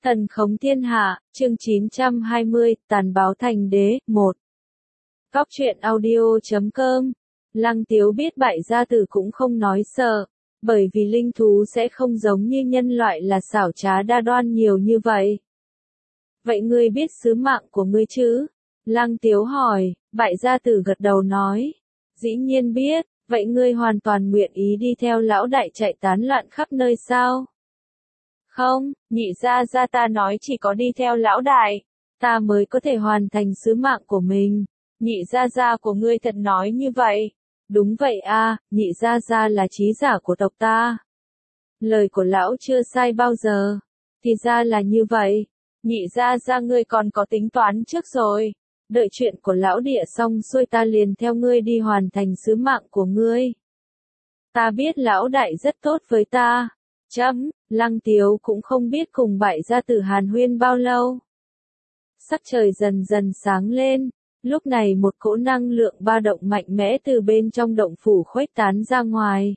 Thần khống thiên hạ, chương 920, tàn báo thành đế, 1. Góc truyện audio.com. Lăng Tiếu biết Bại Gia Tử cũng không nói sợ, bởi vì linh thú sẽ không giống như nhân loại là xảo trá đa đoan nhiều như vậy. Vậy ngươi biết sứ mạng của ngươi chứ? Lăng Tiếu hỏi. Bại Gia Tử gật đầu nói. Dĩ nhiên biết, vậy ngươi hoàn toàn nguyện ý đi theo lão đại chạy tán loạn khắp nơi sao? Không, nhị gia gia ta nói chỉ có đi theo lão đại, ta mới có thể hoàn thành sứ mạng của mình. Nhị gia gia của ngươi thật nói như vậy. Đúng vậy a, nhị gia gia là trí giả của tộc ta. Lời của lão chưa sai bao giờ. Thì ra là như vậy. Nhị gia gia ngươi còn có tính toán trước rồi. Đợi chuyện của lão địa xong xuôi ta liền theo ngươi đi hoàn thành sứ mạng của ngươi. Ta biết lão đại rất tốt với ta. Lăng Tiếu cũng không biết cùng Bại Gia Tử hàn huyên bao lâu. Sắc trời dần dần sáng lên, lúc này một cỗ năng lượng ba động mạnh mẽ từ bên trong động phủ khuếch tán ra ngoài.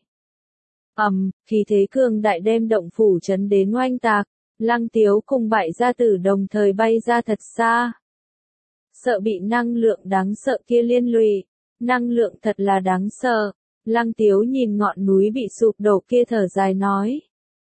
Khí thế cường đại đem động phủ chấn đến oanh tạc, Lăng Tiếu cùng Bại Gia Tử đồng thời bay ra thật xa. Sợ bị năng lượng đáng sợ kia liên lụy, năng lượng thật là đáng sợ. Lăng Tiếu nhìn ngọn núi bị sụp đổ kia thở dài nói.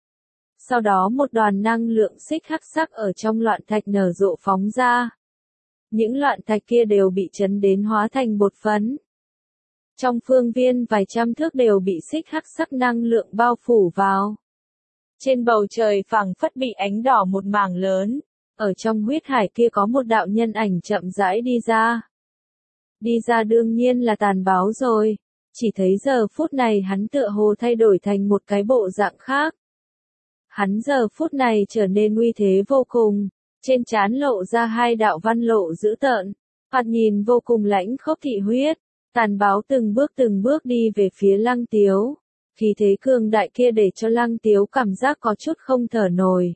Sau đó một đoàn năng lượng xích hắc sắc ở trong loạn thạch nở rộ phóng ra. Những loạn thạch kia đều bị chấn đến hóa thành bột phấn. Trong phương viên vài trăm thước đều bị xích hắc sắc năng lượng bao phủ vào. Trên bầu trời phẳng phất bị ánh đỏ một mảng lớn. Ở trong huyết hải kia có một đạo nhân ảnh chậm rãi đi ra. Đi ra đương nhiên là Tàn Báo rồi. Chỉ thấy giờ phút này hắn tựa hồ thay đổi thành một cái bộ dạng khác. Hắn giờ phút này trở nên uy thế vô cùng, trên trán lộ ra hai đạo văn lộ dữ tợn, thoạt nhìn vô cùng lãnh khốc thị huyết. Tàn Báo từng bước đi về phía Lăng Tiếu, khí thế cường đại kia để cho Lăng Tiếu cảm giác có chút không thở nổi.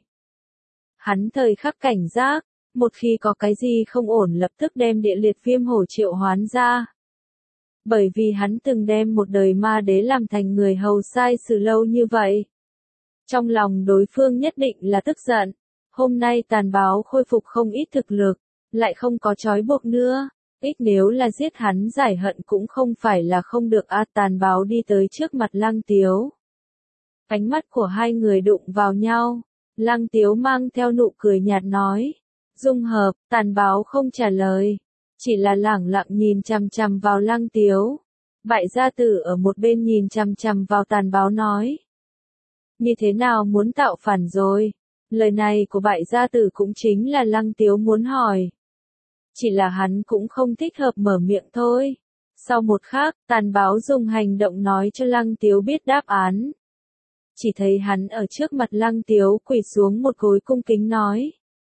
Hắn thời khắc cảnh giác, một khi có cái gì không ổn lập tức đem địa liệt viêm hổ triệu hoán ra. Bởi vì hắn từng đem một đời ma đế làm thành người hầu sai sự lâu như vậy. Trong lòng đối phương nhất định là tức giận. Hôm nay Tàn Báo khôi phục không ít thực lực, lại không có trói buộc nữa. Ít nếu là giết hắn giải hận cũng không phải là không được a. Tàn Báo đi tới trước mặt Lăng Tiếu. Ánh mắt của hai người đụng vào nhau. Lăng Tiếu mang theo nụ cười nhạt nói. Dung hợp. Tàn Báo không trả lời, chỉ là lẳng lặng nhìn chằm chằm vào Lăng Tiếu. Bại Gia Tử ở một bên nhìn chằm chằm vào Tàn Báo nói. Như thế nào muốn tạo phản rồi? Lời này của Bại Gia Tử cũng chính là Lăng Tiếu muốn hỏi. Chỉ là hắn cũng không thích hợp mở miệng thôi. Sau một khắc, Tàn Báo dùng hành động nói cho Lăng Tiếu biết đáp án. Chỉ thấy hắn ở trước mặt Lăng Tiếu quỳ xuống một gối cung kính nói.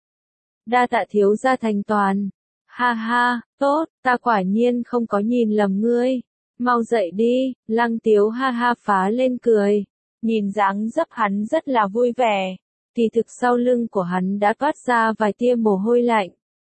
Đa tạ thiếu gia thành toàn. Ha ha, tốt, ta quả nhiên không có nhìn lầm ngươi. Mau dậy đi. Lăng Tiếu ha ha phá lên cười. Nhìn dáng dấp hắn rất là vui vẻ. Kỳ thực sau lưng của hắn đã toát ra vài tia mồ hôi lạnh.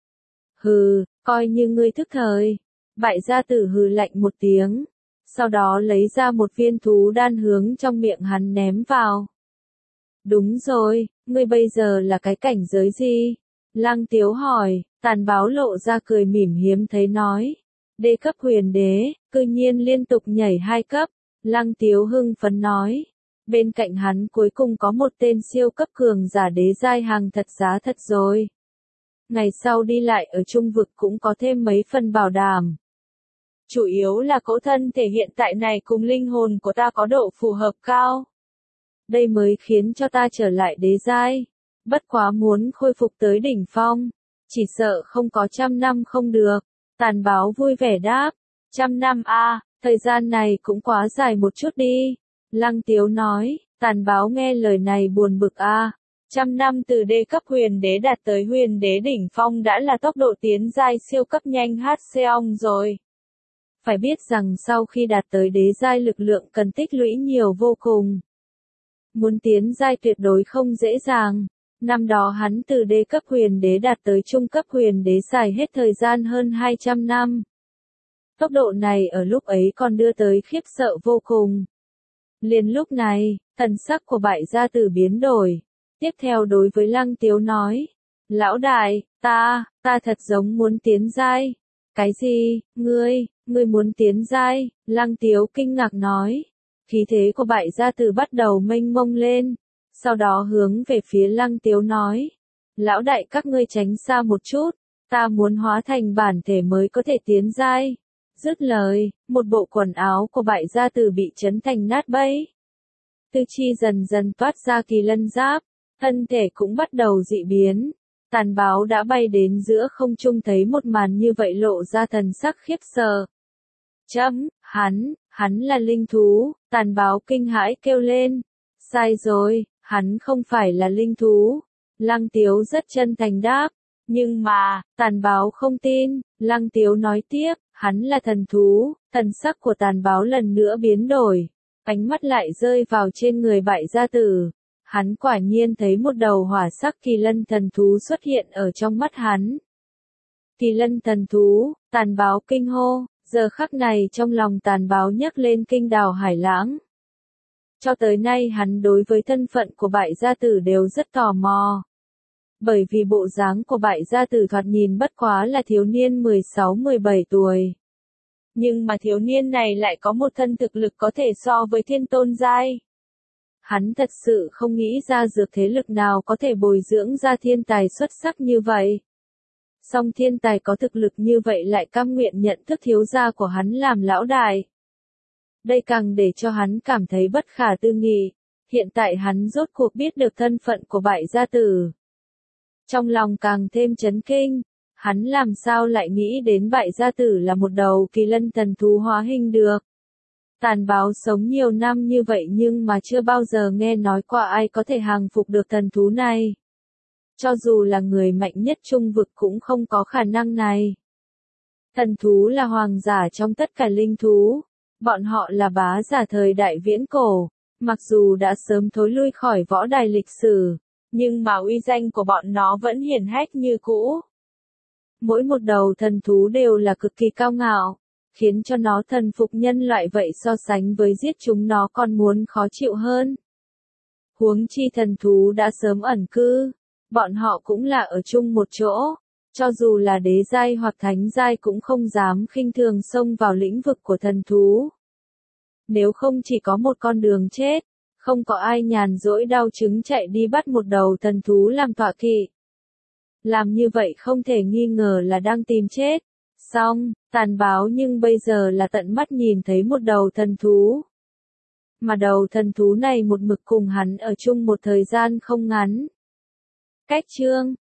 Hừ, coi như ngươi thức thời. Bại Gia Tử hừ lạnh một tiếng. Sau đó lấy ra một viên thú đan hướng trong miệng hắn ném vào. Đúng rồi, ngươi bây giờ là cái cảnh giới gì? Lăng Tiếu hỏi. Tàn Báo lộ ra cười mỉm hiếm thấy nói. Đế cấp huyền đế, cư nhiên liên tục nhảy 2 cấp. Lăng Tiếu hưng phấn nói. Bên cạnh hắn cuối cùng có một tên siêu cấp cường giả đế giai hàng thật giá thật rồi. Ngày sau đi lại ở trung vực cũng có thêm mấy phần bảo đảm. Chủ yếu là cỗ thân thể hiện tại này cùng linh hồn của ta có độ phù hợp cao. Đây mới khiến cho ta trở lại đế giai. Bất quá muốn khôi phục tới đỉnh phong, chỉ sợ không có 100 năm không được. Tàn Báo vui vẻ đáp. 100 năm a, thời gian này cũng quá dài một chút đi. Lăng Tiếu nói. Tàn Báo nghe lời này buồn bực a. 100 năm từ đế cấp huyền đế đạt tới huyền đế đỉnh phong đã là tốc độ tiến giai siêu cấp nhanh HCong rồi. Phải biết rằng sau khi đạt tới đế giai lực lượng cần tích lũy nhiều vô cùng. Muốn tiến giai tuyệt đối không dễ dàng. Năm đó hắn từ đế cấp huyền đế đạt tới trung cấp huyền đế xài hết thời gian hơn 200 năm. Tốc độ này ở lúc ấy còn đưa tới khiếp sợ vô cùng. Liền lúc này, thần sắc của Bại Gia Tử biến đổi. Tiếp theo đối với Lăng Tiếu nói, lão đại, ta thật giống muốn tiến giai. Cái gì, ngươi muốn tiến giai? Lăng Tiếu kinh ngạc nói. Khí thế của Bại Gia Tử bắt đầu mênh mông lên, sau đó hướng về phía Lăng Tiếu nói, lão đại các ngươi tránh xa một chút, ta muốn hóa thành bản thể mới có thể tiến giai. Dứt lời, một bộ quần áo của Bại Gia Tử bị chấn thành nát bấy. Tư chi dần dần toát ra kỳ lân giáp, thân thể cũng bắt đầu dị biến. Tàn báo đã bay đến giữa không trung thấy một màn như vậy lộ ra thần sắc khiếp sợ. Hắn là linh thú, tàn báo kinh hãi kêu lên. Sai rồi, hắn không phải là linh thú. Lăng Tiếu rất chân thành đáp. Nhưng mà, tàn báo không tin, Lăng Tiếu nói tiếp, hắn là thần thú. Thần sắc của tàn báo lần nữa biến đổi. Ánh mắt lại rơi vào trên người Bại Gia Tử. Hắn quả nhiên thấy một đầu hỏa sắc kỳ lân thần thú xuất hiện ở trong mắt hắn. Kỳ lân thần thú, tàn báo kinh hô, giờ khắc này trong lòng tàn báo nhấc lên kinh đào hải lãng. Cho tới nay hắn đối với thân phận của Bại Gia Tử đều rất tò mò. Bởi vì bộ dáng của Bại Gia Tử thoạt nhìn bất quá là thiếu niên 16-17 tuổi. Nhưng mà thiếu niên này lại có một thân thực lực có thể so với thiên tôn giai. Hắn thật sự không nghĩ ra dược thế lực nào có thể bồi dưỡng ra thiên tài xuất sắc như vậy. Song thiên tài có thực lực như vậy lại cam nguyện nhận thức thiếu gia của hắn làm lão đại. Đây càng để cho hắn cảm thấy bất khả tư nghị. Hiện tại hắn rốt cuộc biết được thân phận của Bại Gia Tử. Trong lòng càng thêm chấn kinh. Hắn làm sao lại nghĩ đến Bại Gia Tử là một đầu kỳ lân thần thú hóa hình được. Tàn báo sống nhiều năm như vậy nhưng mà chưa bao giờ nghe nói qua ai có thể hàng phục được thần thú này. Cho dù là người mạnh nhất trung vực cũng không có khả năng này. Thần thú là hoàng giả trong tất cả linh thú. Bọn họ là bá giả thời đại viễn cổ. Mặc dù đã sớm thối lui khỏi võ đài lịch sử, nhưng mà uy danh của bọn nó vẫn hiển hách như cũ. Mỗi một đầu thần thú đều là cực kỳ cao ngạo, khiến cho nó thần phục nhân loại vậy so sánh với giết chúng nó còn muốn khó chịu hơn. Huống chi thần thú đã sớm ẩn cư, bọn họ cũng là ở chung một chỗ, cho dù là đế giai hoặc thánh giai cũng không dám khinh thường xông vào lĩnh vực của thần thú. Nếu không chỉ có một con đường chết, không có ai nhàn rỗi đau chứng chạy đi bắt một đầu thần thú làm tọa kỵ. Làm như vậy không thể nghi ngờ là đang tìm chết. Xong, tàn báo nhưng bây giờ là tận mắt nhìn thấy một đầu thần thú. Mà đầu thần thú này một mực cùng hắn ở chung một thời gian không ngắn. Cách chương